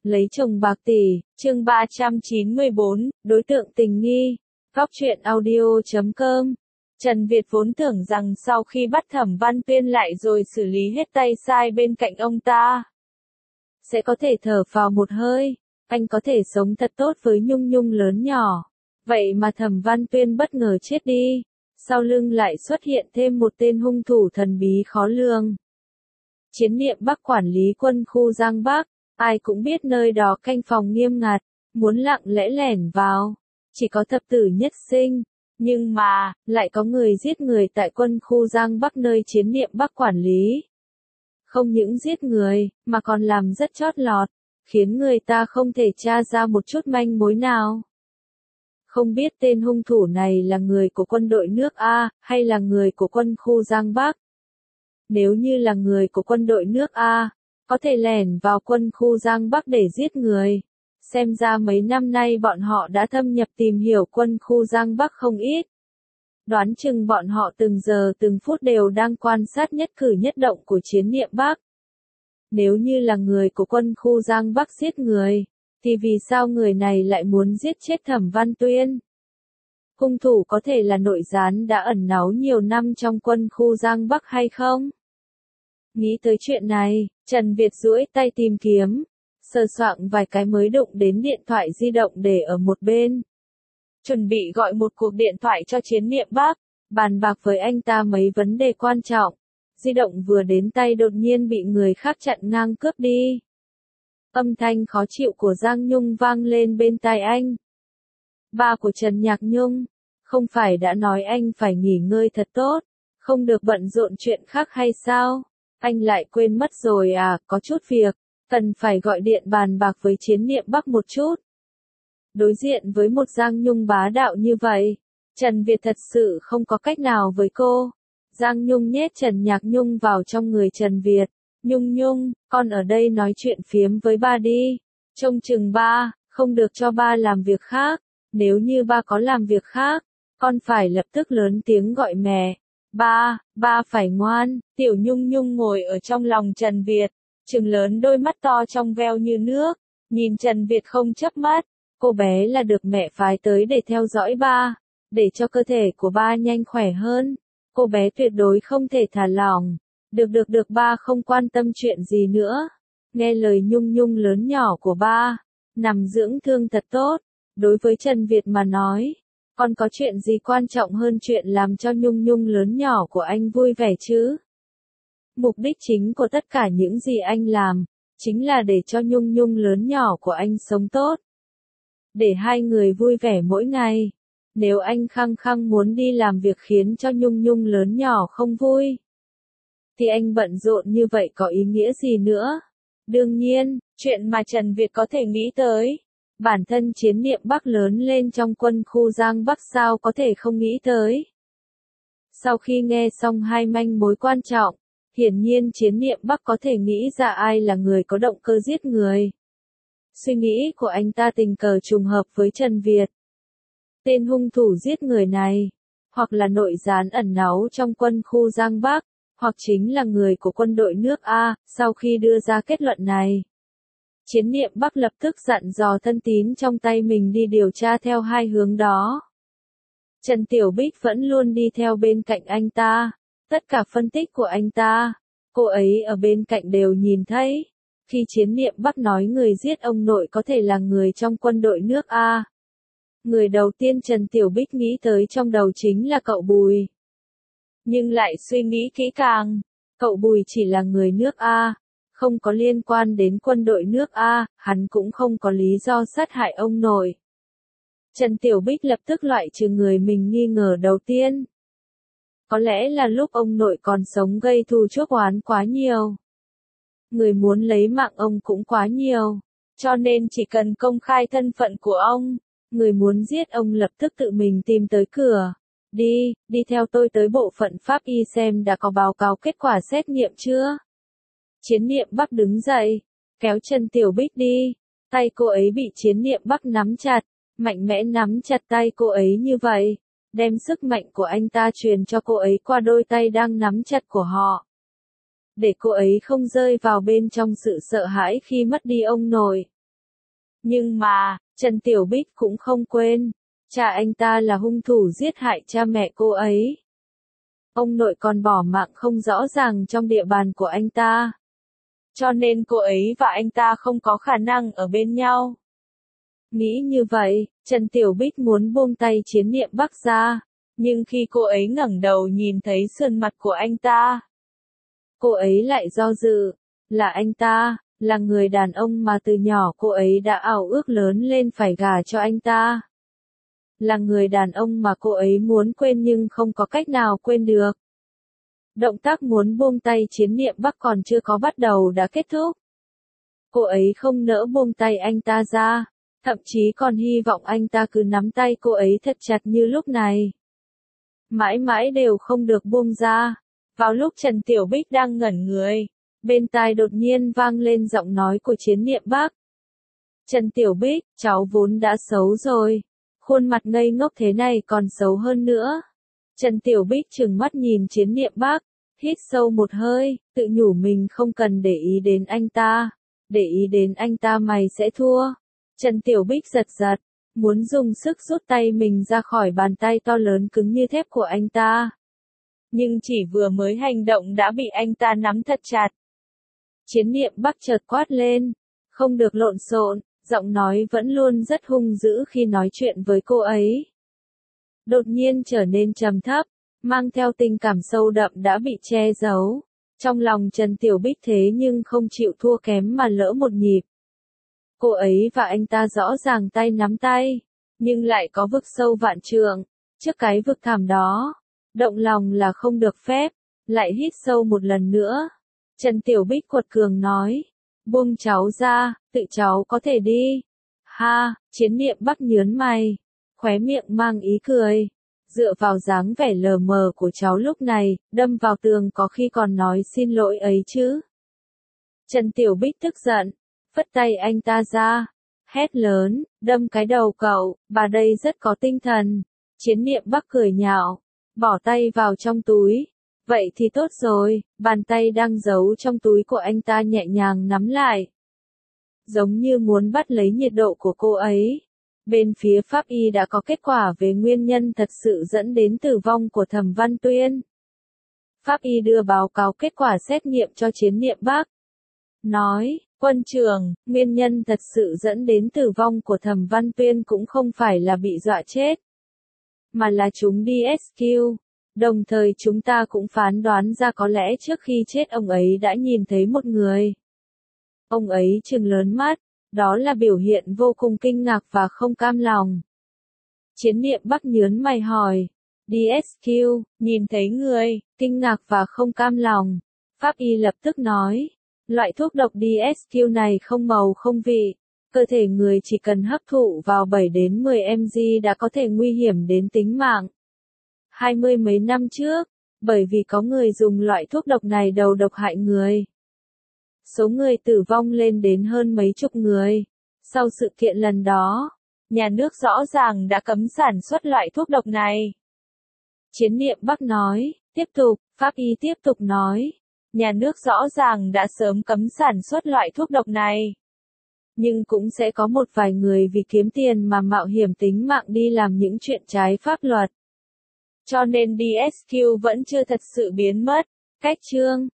Lấy chồng bạc tỷ, chương 394, đối tượng tình nghi. Góc truyện audio.com. Trần Việt vốn tưởng rằng sau khi bắt Thẩm Văn Tuyên lại rồi xử lý hết tay sai bên cạnh ông ta, sẽ có thể thở phào một hơi, anh có thể sống thật tốt với Nhung Nhung lớn nhỏ. Vậy mà Thẩm Văn Tuyên bất ngờ chết đi, sau lưng lại xuất hiện thêm một tên hung thủ thần bí khó lường. Chiến niệm Bắc quản lý quân khu Giang Bắc, ai cũng biết nơi đó canh phòng nghiêm ngặt, muốn lặng lẽ lẻn vào, chỉ có thập tử nhất sinh. Nhưng mà, lại có người giết người tại quân khu Giang Bắc nơi chiến niệm Bắc quản lý. Không những giết người, mà còn làm rất chót lọt, khiến người ta không thể tra ra một chút manh mối nào. Không biết tên hung thủ này là người của quân đội nước A, hay là người của quân khu Giang Bắc. Nếu như là người của quân đội nước A, có thể lẻn vào quân khu Giang Bắc để giết người. Xem ra mấy năm nay bọn họ đã thâm nhập tìm hiểu quân khu Giang Bắc không ít. Đoán chừng bọn họ từng giờ từng phút đều đang quan sát nhất cử nhất động của chiến niệm Bắc. Nếu như là người của quân khu Giang Bắc giết người, thì vì sao người này lại muốn giết chết Thẩm Văn Tuyên? Hung thủ có thể là nội gián đã ẩn náu nhiều năm trong quân khu Giang Bắc hay không? Nghĩ tới chuyện này, Trần Việt duỗi tay tìm kiếm, sờ soạng vài cái mới đụng đến điện thoại di động để ở một bên. Chuẩn bị gọi một cuộc điện thoại cho chiến niệm Bắc, bàn bạc với anh ta mấy vấn đề quan trọng. Di động vừa đến tay đột nhiên bị người khác chặn ngang cướp đi. Âm thanh khó chịu của Giang Nhung vang lên bên tai anh. Ba của Trần Nhạc Nhung, không phải đã nói anh phải nghỉ ngơi thật tốt, không được bận rộn chuyện khác hay sao? Anh lại quên mất rồi à, có chút việc, cần phải gọi điện bàn bạc với chiến niệm Bắc một chút. Đối diện với một Giang Nhung bá đạo như vậy, Trần Việt thật sự không có cách nào với cô. Giang Nhung nhét Trần Nhạc Nhung vào trong người Trần Việt. Nhung Nhung, con ở đây nói chuyện phiếm với ba đi. Trông chừng ba, không được cho ba làm việc khác. Nếu như ba có làm việc khác, con phải lập tức lớn tiếng gọi mẹ. Ba phải ngoan. Tiểu Nhung Nhung ngồi ở trong lòng Trần Việt, trừng lớn đôi mắt to trong veo như nước, nhìn Trần Việt không chớp mắt. Cô bé là được mẹ phái tới để theo dõi ba, để cho cơ thể của ba nhanh khỏe hơn. Cô bé tuyệt đối không thể thả lỏng. Được ba không quan tâm chuyện gì nữa. Nghe lời Nhung Nhung lớn nhỏ của ba, nằm dưỡng thương thật tốt. Đối với Trần Việt mà nói, còn có chuyện gì quan trọng hơn chuyện làm cho Nhung Nhung lớn nhỏ của anh vui vẻ chứ? Mục đích chính của tất cả những gì anh làm, chính là để cho Nhung Nhung lớn nhỏ của anh sống tốt. Để hai người vui vẻ mỗi ngày. Nếu anh khăng khăng muốn đi làm việc khiến cho Nhung Nhung lớn nhỏ không vui, thì anh bận rộn như vậy có ý nghĩa gì nữa? Đương nhiên, chuyện mà Trần Việt có thể nghĩ tới, bản thân chiến niệm Bắc lớn lên trong quân khu Giang Bắc sao có thể không nghĩ tới. Sau khi nghe xong hai manh mối quan trọng, hiển nhiên chiến niệm Bắc có thể nghĩ ra ai là người có động cơ giết người. Suy nghĩ của anh ta tình cờ trùng hợp với Trần Việt. Tên hung thủ giết người này, hoặc là nội gián ẩn náu trong quân khu Giang Bắc, hoặc chính là người của quân đội nước A. Sau khi đưa ra kết luận này, chiến niệm Bắc lập tức dặn dò thân tín trong tay mình đi điều tra theo hai hướng đó. Trần Tiểu Bích vẫn luôn đi theo bên cạnh anh ta. Tất cả phân tích của anh ta, cô ấy ở bên cạnh đều nhìn thấy. Khi chiến niệm Bắc nói người giết ông nội có thể là người trong quân đội nước A, người đầu tiên Trần Tiểu Bích nghĩ tới trong đầu chính là cậu Bùi. Nhưng lại suy nghĩ kỹ càng, cậu Bùi chỉ là người nước A, không có liên quan đến quân đội nước A, hắn cũng không có lý do sát hại ông nội. Trần Tiểu Bích lập tức loại trừ người mình nghi ngờ đầu tiên. Có lẽ là lúc ông nội còn sống gây thù chuốc oán quá nhiều. Người muốn lấy mạng ông cũng quá nhiều, cho nên chỉ cần công khai thân phận của ông, người muốn giết ông lập tức tự mình tìm tới cửa. Đi theo tôi tới bộ phận pháp y xem đã có báo cáo kết quả xét nghiệm chưa? Chiến niệm Bắc đứng dậy, kéo Trần Tiểu Bích đi. Tay cô ấy bị chiến niệm Bắc nắm chặt, mạnh mẽ nắm chặt tay cô ấy như vậy, đem sức mạnh của anh ta truyền cho cô ấy qua đôi tay đang nắm chặt của họ. Để cô ấy không rơi vào bên trong sự sợ hãi khi mất đi ông nội. Nhưng mà, Trần Tiểu Bích cũng không quên, cha anh ta là hung thủ giết hại cha mẹ cô ấy. Ông nội còn bỏ mạng không rõ ràng trong địa bàn của anh ta. Cho nên cô ấy và anh ta không có khả năng ở bên nhau. Nghĩ như vậy, Trần Tiểu Bích muốn buông tay Chiến Niệm Bắc ra, nhưng khi cô ấy ngẩng đầu nhìn thấy sườn mặt của anh ta, cô ấy lại do dự, là anh ta, là người đàn ông mà từ nhỏ cô ấy đã ao ước lớn lên phải gả cho anh ta. Là người đàn ông mà cô ấy muốn quên nhưng không có cách nào quên được. Động tác muốn buông tay Chiến Niệm Bắc còn chưa có bắt đầu đã kết thúc. Cô ấy không nỡ buông tay anh ta ra, thậm chí còn hy vọng anh ta cứ nắm tay cô ấy thật chặt như lúc này. Mãi mãi đều không được buông ra. Vào lúc Trần Tiểu Bích đang ngẩn người, bên tai đột nhiên vang lên giọng nói của Chiến Niệm Bắc. Trần Tiểu Bích, cháu vốn đã xấu rồi. Khuôn mặt ngây ngốc thế này còn xấu hơn nữa. Trần Tiểu Bích trừng mắt nhìn Chiến Niệm Bắc, hít sâu một hơi, tự nhủ mình không cần để ý đến anh ta. Để ý đến anh ta mày sẽ thua. Trần Tiểu Bích giật giật, muốn dùng sức rút tay mình ra khỏi bàn tay to lớn cứng như thép của anh ta. Nhưng chỉ vừa mới hành động đã bị anh ta nắm thật chặt. Chiến Niệm Bắc chợt quát lên, không được lộn xộn, giọng nói vẫn luôn rất hung dữ khi nói chuyện với cô ấy. Đột nhiên trở nên trầm thấp, mang theo tình cảm sâu đậm đã bị che giấu. Trong lòng Trần Tiểu Bích thế nhưng không chịu thua kém mà lỡ một nhịp. Cô ấy và anh ta rõ ràng tay nắm tay, nhưng lại có vực sâu vạn trượng. Trước cái vực thẳm đó, động lòng là không được phép. Lại hít sâu một lần nữa. Trần Tiểu Bích quật cường nói, buông cháu ra, tự cháu có thể đi. Ha, Chiến Niệm Bắc nhớn mày, khóe miệng mang ý cười. Dựa vào dáng vẻ lờ mờ của cháu lúc này, đâm vào tường có khi còn nói xin lỗi ấy chứ. Trần Tiểu Bích tức giận, phất tay anh ta ra, hét lớn, đâm cái đầu cậu, bà đây rất có tinh thần. Chiến Niệm Bắc cười nhạo, bỏ tay vào trong túi. Vậy thì tốt rồi, bàn tay đang giấu trong túi của anh ta nhẹ nhàng nắm lại. Giống như muốn bắt lấy nhiệt độ của cô ấy. Bên phía pháp y đã có kết quả về nguyên nhân thật sự dẫn đến tử vong của Thẩm Văn Tuyên. Pháp y đưa báo cáo kết quả xét nghiệm cho Chiến Niệm Bắc. Nói, quân trưởng, nguyên nhân thật sự dẫn đến tử vong của Thẩm Văn Tuyên cũng không phải là bị dọa chết, mà là chúng DSQ. Đồng thời chúng ta cũng phán đoán ra có lẽ trước khi chết ông ấy đã nhìn thấy một người. Ông ấy trừng lớn mắt, đó là biểu hiện vô cùng kinh ngạc và không cam lòng. Chiến Niệm Bắc nhớn mày hỏi, DSQ, nhìn thấy người, kinh ngạc và không cam lòng. Pháp y lập tức nói, loại thuốc độc DSQ này không màu không vị. Cơ thể người chỉ cần hấp thụ vào 7 đến 10 mg đã có thể nguy hiểm đến tính mạng. 20 mấy năm trước, bởi vì có người dùng loại thuốc độc này đầu độc hại người. Số người tử vong lên đến hơn mấy chục người. Sau sự kiện lần đó, nhà nước rõ ràng đã cấm sản xuất loại thuốc độc này. Chiến Niệm Bắc nói, tiếp tục, pháp y tiếp tục nói, nhà nước rõ ràng đã sớm cấm sản xuất loại thuốc độc này. Nhưng cũng sẽ có một vài người vì kiếm tiền mà mạo hiểm tính mạng đi làm những chuyện trái pháp luật. Cho nên DSQ vẫn chưa thật sự biến mất. Cách chương